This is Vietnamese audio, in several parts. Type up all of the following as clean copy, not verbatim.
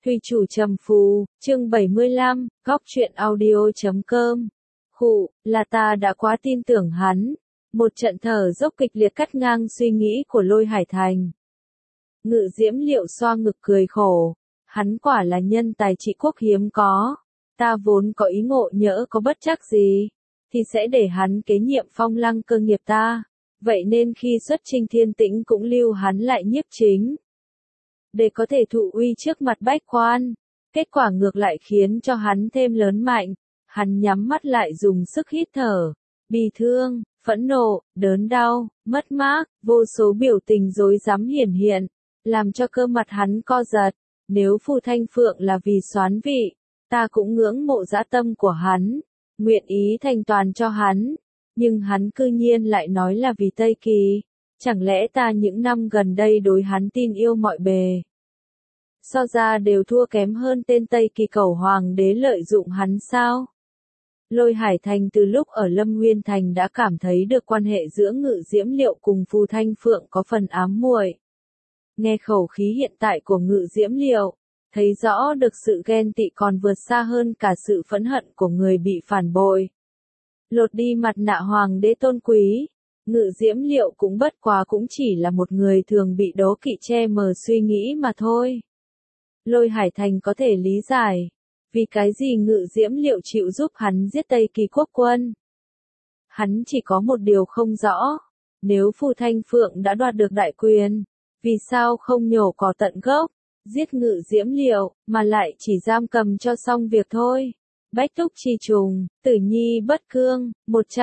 Thùy chủ trầm phù, chương 75, góc truyện audio.com. Là ta đã quá tin tưởng hắn. Một trận thở dốc kịch liệt cắt ngang suy nghĩ của Lôi Hải Thành. Ngự Diễm Liệu xoa ngực cười khổ. Hắn quả là nhân tài trị quốc hiếm có. Ta vốn có ý ngộ nhỡ có bất trắc gì, thì sẽ để hắn kế nhiệm Phong Lăng cơ nghiệp ta. Vậy nên khi xuất chinh Thiên Tĩnh cũng lưu hắn lại nhiếp chính, để có thể thụ uy trước mặt bách quan. Kết quả ngược lại khiến cho hắn thêm lớn mạnh. Hắn nhắm mắt lại dùng sức hít thở. Bi thương, phẫn nộ, đớn đau, mất mát, vô số biểu tình rối rắm hiển hiện, làm cho cơ mặt hắn co giật. Nếu Phù Thanh Phượng là vì soán vị, ta cũng ngưỡng mộ dã tâm của hắn, nguyện ý thành toàn cho hắn. Nhưng hắn cư nhiên lại nói là vì Tây Kỳ. Chẳng lẽ ta những năm gần đây đối hắn tin yêu mọi bề, so ra đều thua kém hơn tên Tây Kỳ Cẩu hoàng đế lợi dụng hắn sao? Lôi Hải Thành từ lúc ở Lâm Nguyên Thành đã cảm thấy được quan hệ giữa Ngự Diễm Liệu cùng Phù Thanh Phượng có phần ám muội. Nghe khẩu khí hiện tại của Ngự Diễm Liệu, thấy rõ được sự ghen tị còn vượt xa hơn cả sự phẫn hận của người bị phản bội. Lột đi mặt nạ hoàng đế tôn quý, Ngự Diễm Liệu cũng bất quá cũng chỉ là một người thường bị đố kỵ che mờ suy nghĩ mà thôi. Lôi Hải Thành có thể lý giải, vì cái gì Ngự Diễm Liệu chịu giúp hắn giết Tây Kỳ quốc quân. Hắn chỉ có một điều không rõ, nếu Phù Thanh Phượng đã đoạt được đại quyền, vì sao không nhổ cỏ tận gốc, giết Ngự Diễm Liệu, mà lại chỉ giam cầm cho xong việc thôi. Bách Túc Chi Trùng, Tử Nhi Bất Cương,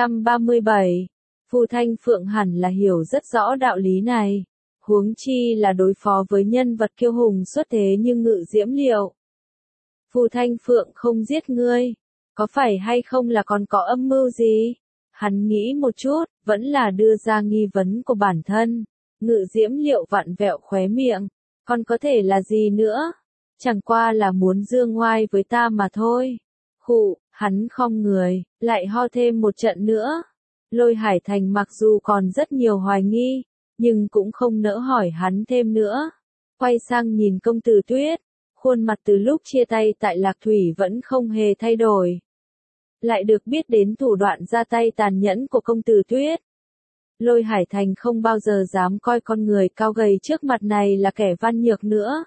137. Phù Thanh Phượng hẳn là hiểu rất rõ đạo lý này. Huống chi là đối phó với nhân vật kiêu hùng xuất thế như Ngự Diễm Liệu. Phù Thanh Phượng không giết ngươi, có phải hay không là còn có âm mưu gì? Hắn nghĩ một chút, vẫn là đưa ra nghi vấn của bản thân. Ngự Diễm Liệu vặn vẹo khóe miệng, còn có thể là gì nữa? Chẳng qua là muốn dương ngoai với ta mà thôi. Hắn khom người, lại ho thêm một trận nữa. Lôi Hải Thành mặc dù còn rất nhiều hoài nghi, nhưng cũng không nỡ hỏi hắn thêm nữa. Quay sang nhìn công tử Tuyết, khuôn mặt từ lúc chia tay tại Lạc Thủy vẫn không hề thay đổi. Lại được biết đến thủ đoạn ra tay tàn nhẫn của công tử Tuyết. Lôi Hải Thành không bao giờ dám coi con người cao gầy trước mặt này là kẻ văn nhược nữa.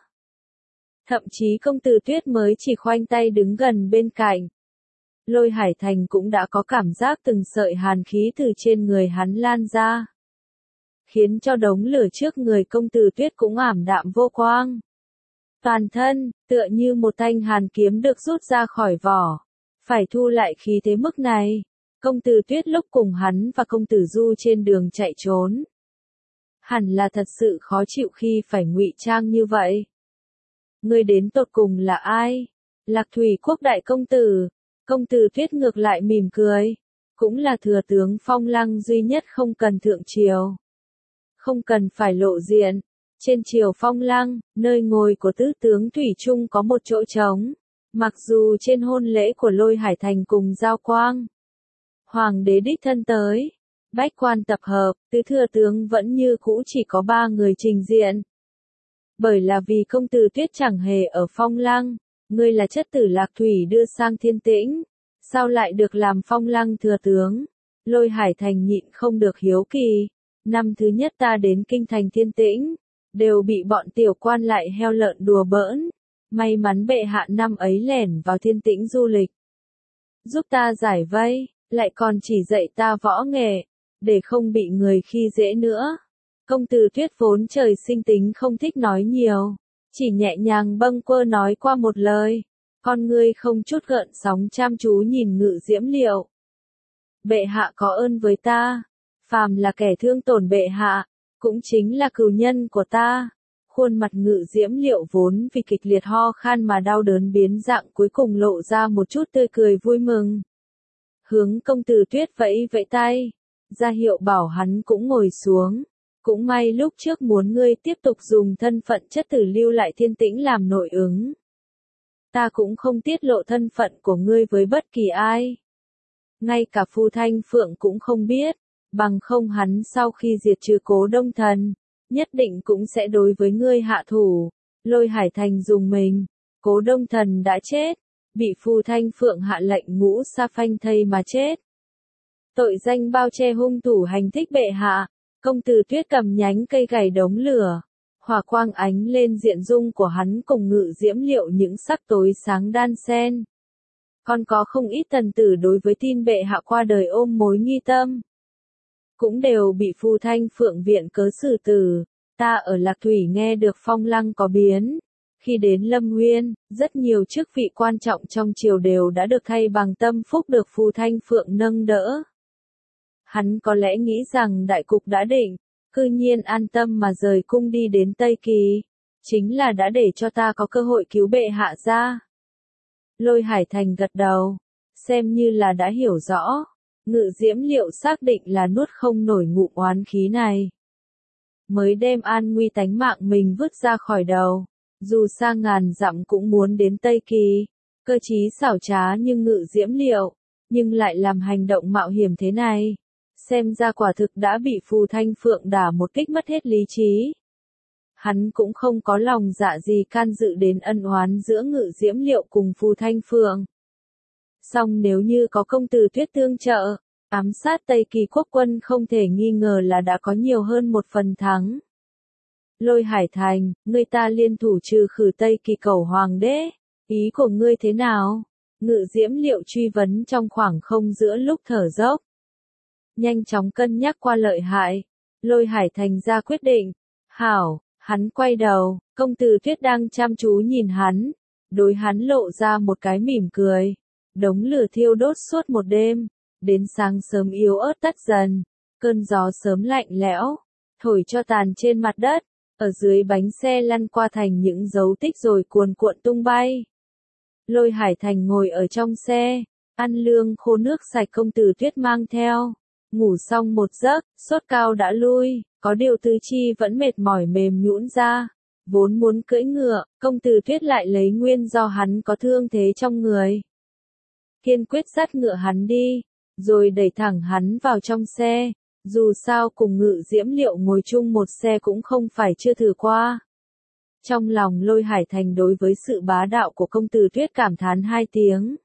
Thậm chí công tử Tuyết mới chỉ khoanh tay đứng gần bên cạnh. Lôi Hải Thành cũng đã có cảm giác từng sợi hàn khí từ trên người hắn lan ra, khiến cho đống lửa trước người công tử Tuyết cũng ảm đạm vô quang. Toàn thân, tựa như một thanh hàn kiếm được rút ra khỏi vỏ. Phải thu lại khí thế mức này, công tử Tuyết lúc cùng hắn và công tử Du trên đường chạy trốn, hẳn là thật sự khó chịu khi phải ngụy trang như vậy. Ngươi đến tột cùng là ai? Lạc Thủy quốc đại công tử. Công tử Tuyết ngược lại mỉm cười. Cũng là thừa tướng Phong Lăng duy nhất không cần thượng triều, không cần phải lộ diện. Trên triều Phong Lăng, nơi ngồi của tứ tướng Thủy Trung có một chỗ trống. Mặc dù trên hôn lễ của Lôi Hải Thành cùng Giao Quang, hoàng đế đích thân tới, bách quan tập hợp, tứ thừa tướng vẫn như cũ chỉ có 3 người trình diện. Bởi là vì công tử Tuyết chẳng hề ở Phong Lăng, ngươi là chất tử Lạc Thủy đưa sang Thiên Tĩnh, sao lại được làm Phong Lăng thừa tướng? Lôi Hải Thành nhịn không được hiếu kỳ. Năm thứ nhất ta đến kinh thành Thiên Tĩnh, đều bị bọn tiểu quan lại heo lợn đùa bỡn. May mắn bệ hạ năm ấy lẻn vào Thiên Tĩnh du lịch, giúp ta giải vây, lại còn chỉ dạy ta võ nghệ, để không bị người khi dễ nữa. Công tử Tuyết vốn trời sinh tính không thích nói nhiều, chỉ nhẹ nhàng bâng quơ nói qua một lời. Con ngươi không chút gợn sóng chăm chú nhìn Ngự Diễm Liệu. Bệ hạ có ơn với ta, phàm là kẻ thương tổn bệ hạ, cũng chính là cừu nhân của ta. Khuôn mặt Ngự Diễm Liệu vốn vì kịch liệt ho khan mà đau đớn biến dạng cuối cùng lộ ra một chút tươi cười vui mừng. Hướng công tử Tuyết vẫy vẫy tay, ra hiệu bảo hắn cũng ngồi xuống. Cũng may lúc trước muốn ngươi tiếp tục dùng thân phận chất tử lưu lại Thiên Tĩnh làm nội ứng. Ta cũng không tiết lộ thân phận của ngươi với bất kỳ ai. Ngay cả Phù Thanh Phượng cũng không biết, bằng không hắn sau khi diệt trừ Cố Đông Thần, nhất định cũng sẽ đối với ngươi hạ thủ. Lôi Hải Thành dùng mình, Cố Đông Thần đã chết, bị Phù Thanh Phượng hạ lệnh ngũ sa phanh thây mà chết. Tội danh bao che hung thủ hành thích bệ hạ, công tử Tuyết cầm nhánh cây gảy đống lửa, hỏa quang ánh lên diện dung của hắn cùng Ngự Diễm Liệu những sắc tối sáng đan xen. Còn có không ít thần tử đối với tin bệ hạ qua đời ôm mối nghi tâm, cũng đều bị Phù Thanh Phượng viện cớ xử tử. Ta ở Lạc Thủy nghe được Phong Lăng có biến. Khi đến Lâm Nguyên, rất nhiều chức vị quan trọng trong triều đều đã được thay bằng tâm phúc được Phù Thanh Phượng nâng đỡ. Hắn có lẽ nghĩ rằng đại cục đã định, cư nhiên an tâm mà rời cung đi đến Tây Kỳ, chính là đã để cho ta có cơ hội cứu bệ hạ ra. Lôi Hải Thành gật đầu, xem như là đã hiểu rõ. Ngự Diễm Liệu xác định là nuốt không nổi ngụm oán khí này, mới đem an nguy tánh mạng mình vứt ra khỏi đầu. Dù xa ngàn dặm cũng muốn đến Tây Kỳ, cơ trí xảo trá như Ngự Diễm Liệu, nhưng lại làm hành động mạo hiểm thế này. Xem ra quả thực đã bị Phù Thanh Phượng đả một kích mất hết lý trí. Hắn cũng không có lòng dạ gì can dự đến ân oán giữa Ngự Diễm Liệu cùng Phù Thanh Phượng. Song nếu như có công tử Tuyết tương trợ, ám sát Tây Kỳ quốc quân không thể nghi ngờ là đã có nhiều hơn một phần thắng. Lôi Hải Thành, ngươi ta liên thủ trừ khử Tây Kỳ Cẩu Hoàng đế, ý của ngươi thế nào? Ngự Diễm Liệu truy vấn trong khoảng không giữa lúc thở dốc. Nhanh chóng cân nhắc qua lợi hại, Lôi Hải Thành ra quyết định. Hảo, hắn quay đầu, công tử Tuyết đang chăm chú nhìn hắn, đối hắn lộ ra một cái mỉm cười. Đống lửa thiêu đốt suốt một đêm, đến sáng sớm yếu ớt tắt dần, cơn gió sớm lạnh lẽo, thổi cho tàn trên mặt đất, ở dưới bánh xe lăn qua thành những dấu tích rồi cuồn cuộn tung bay. Lôi Hải Thành ngồi ở trong xe, ăn lương khô nước sạch công tử Tuyết mang theo, ngủ xong một giấc, sốt cao đã lui, có điều tứ chi vẫn mệt mỏi mềm nhũn ra, vốn muốn cưỡi ngựa, công tử Tuyết lại lấy nguyên do hắn có thương thế trong người. Kiên quyết dắt ngựa hắn đi, rồi đẩy thẳng hắn vào trong xe, dù sao cùng Ngự Diễm Liệu ngồi chung một xe cũng không phải chưa thử qua. Trong lòng Lôi Hải Thành đối với sự bá đạo của công tử Tuyết cảm thán hai tiếng,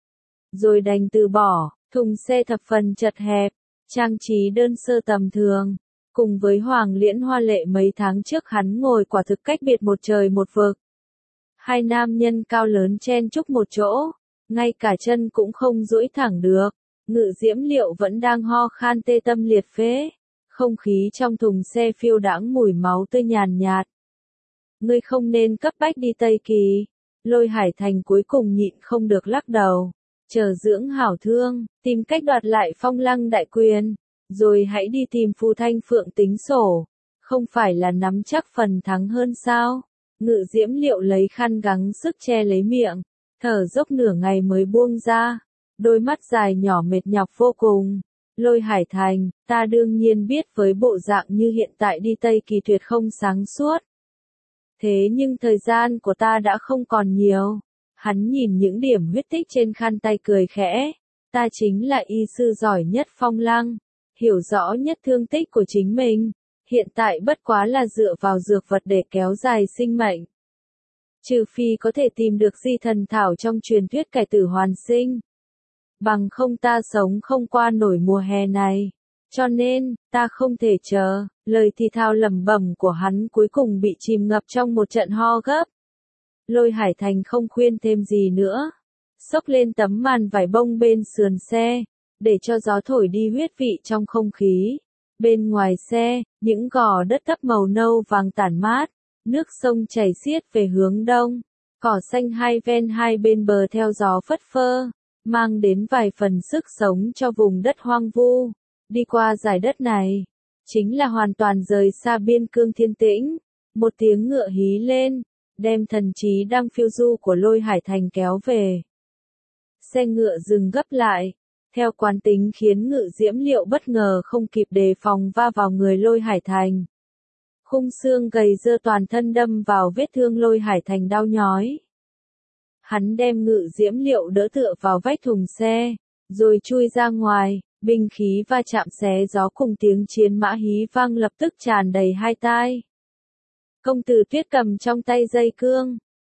rồi đành từ bỏ. Thùng xe thập phần chật hẹp, trang trí đơn sơ tầm thường, cùng với Hoàng Liễn hoa lệ mấy tháng trước hắn ngồi quả thực cách biệt một trời một vực. Hai nam nhân cao lớn chen chúc một chỗ, ngay cả chân cũng không duỗi thẳng được. Ngự Diễm Liệu vẫn đang ho khan tê tâm liệt phế, không khí trong thùng xe phiêu đãng mùi máu tươi nhàn nhạt. Ngươi không nên cấp bách đi Tây Kỳ. Lôi Hải Thành cuối cùng nhịn không được lắc đầu. Chờ dưỡng hảo thương, tìm cách đoạt lại Phong Lăng đại quyền, rồi hãy đi tìm Phù Thanh Phượng tính sổ. Không phải là nắm chắc phần thắng hơn sao? Ngự Diễm Liệu lấy khăn gắng sức che lấy miệng, thở dốc nửa ngày mới buông ra. Đôi mắt dài nhỏ mệt nhọc vô cùng. Lôi Hải Thành, ta đương nhiên biết với bộ dạng như hiện tại đi Tây Kỳ tuyệt không sáng suốt. Thế nhưng thời gian của ta đã không còn nhiều. Hắn nhìn những điểm huyết tích trên khăn tay cười khẽ. Ta chính là y sư giỏi nhất Phong Lăng, hiểu rõ nhất thương tích của chính mình. Hiện tại bất quá là dựa vào dược vật để kéo dài sinh mệnh. Trừ phi có thể tìm được di thần thảo trong truyền thuyết cải tử hoàn sinh. Bằng không ta sống không qua nổi mùa hè này. Cho nên, ta không thể chờ. Lời thì thào lẩm bẩm của hắn cuối cùng bị chìm ngập trong một trận ho gấp. Lôi Hải Thành không khuyên thêm gì nữa. Xốc lên tấm màn vải bông bên sườn xe, để cho gió thổi đi huyết vị trong không khí. Bên ngoài xe, những gò đất thấp màu nâu vàng tản mát, nước sông chảy xiết về hướng đông. Cỏ xanh hai ven hai bên bờ theo gió phất phơ, mang đến vài phần sức sống cho vùng đất hoang vu. Đi qua dải đất này, chính là hoàn toàn rời xa biên cương thiên tĩnh. Một tiếng ngựa hí lên, đem thần trí đang phiêu du của Lôi Hải Thành kéo về. Xe ngựa dừng gấp lại, theo quán tính khiến Ngự Diễm Liệu bất ngờ không kịp đề phòng va vào người Lôi Hải Thành. Khung xương gầy dơ toàn thân đâm vào vết thương Lôi Hải Thành đau nhói. Hắn đem Ngự Diễm Liệu đỡ tựa vào vách thùng xe, rồi chui ra ngoài, binh khí va chạm xé gió cùng tiếng chiến mã hí vang lập tức tràn đầy hai tai. Công tử Tuyết cầm trong tay dây cương,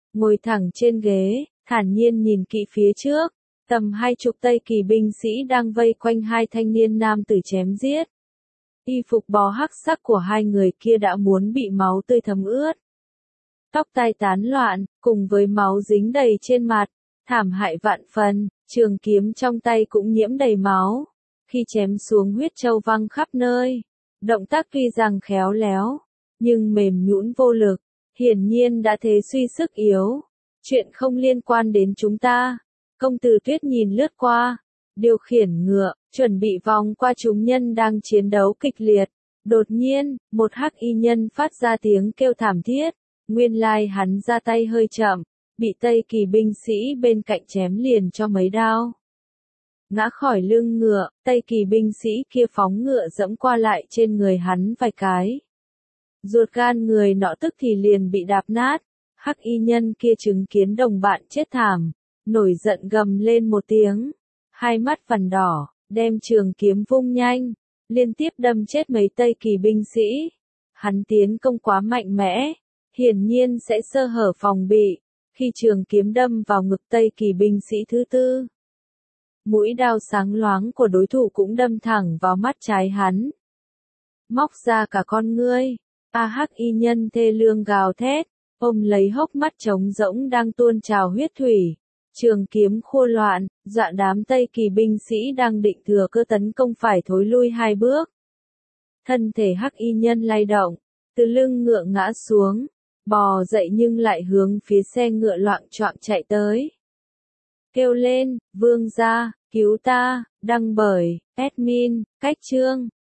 ngồi thẳng trên ghế, thản nhiên nhìn kỹ phía trước, tầm 20 Tây Kỳ binh sĩ đang vây quanh hai thanh niên nam tử chém giết. Y phục bó hắc sắc của hai người kia đã muốn bị máu tươi thấm ướt. Tóc tai tán loạn, cùng với máu dính đầy trên mặt, thảm hại vạn phần, trường kiếm trong tay cũng nhiễm đầy máu. Khi chém xuống huyết châu văng khắp nơi, động tác tuy rằng khéo léo, nhưng mềm nhũn vô lực, hiển nhiên đã thế suy sức yếu. Chuyện không liên quan đến chúng ta. Công tử Tuyết nhìn lướt qua, điều khiển ngựa, chuẩn bị vòng qua chúng nhân đang chiến đấu kịch liệt. Đột nhiên, một hắc y nhân phát ra tiếng kêu thảm thiết. Nguyên lai hắn ra tay hơi chậm, bị Tây Kỳ binh sĩ bên cạnh chém liền cho mấy đao. Ngã khỏi lưng ngựa, Tây Kỳ binh sĩ kia phóng ngựa dẫm qua lại trên người hắn vài cái. Ruột gan người nọ tức thì liền bị đạp nát. Hắc y nhân kia chứng kiến đồng bạn chết thảm, nổi giận gầm lên một tiếng, hai mắt vằn đỏ, đem trường kiếm vung nhanh, liên tiếp đâm chết mấy Tây Kỳ binh sĩ. Hắn tiến công quá mạnh mẽ, hiển nhiên sẽ sơ hở phòng bị, khi trường kiếm đâm vào ngực Tây Kỳ binh sĩ thứ tư. Mũi đao sáng loáng của đối thủ cũng đâm thẳng vào mắt trái hắn. Móc ra cả con ngươi, hắc y nhân thê lương gào thét, ôm lấy hốc mắt trống rỗng đang tuôn trào huyết thủy. Trường kiếm khô loạn, dọa đám Tây Kỳ binh sĩ đang định thừa cơ tấn công phải thối lui hai bước. Thân thể hắc y nhân lay động, từ lưng ngựa ngã xuống, bò dậy nhưng lại hướng phía xe ngựa loạng choạng chạy tới. Kêu lên, vương gia, cứu ta, đăng bởi, admin, cách chương.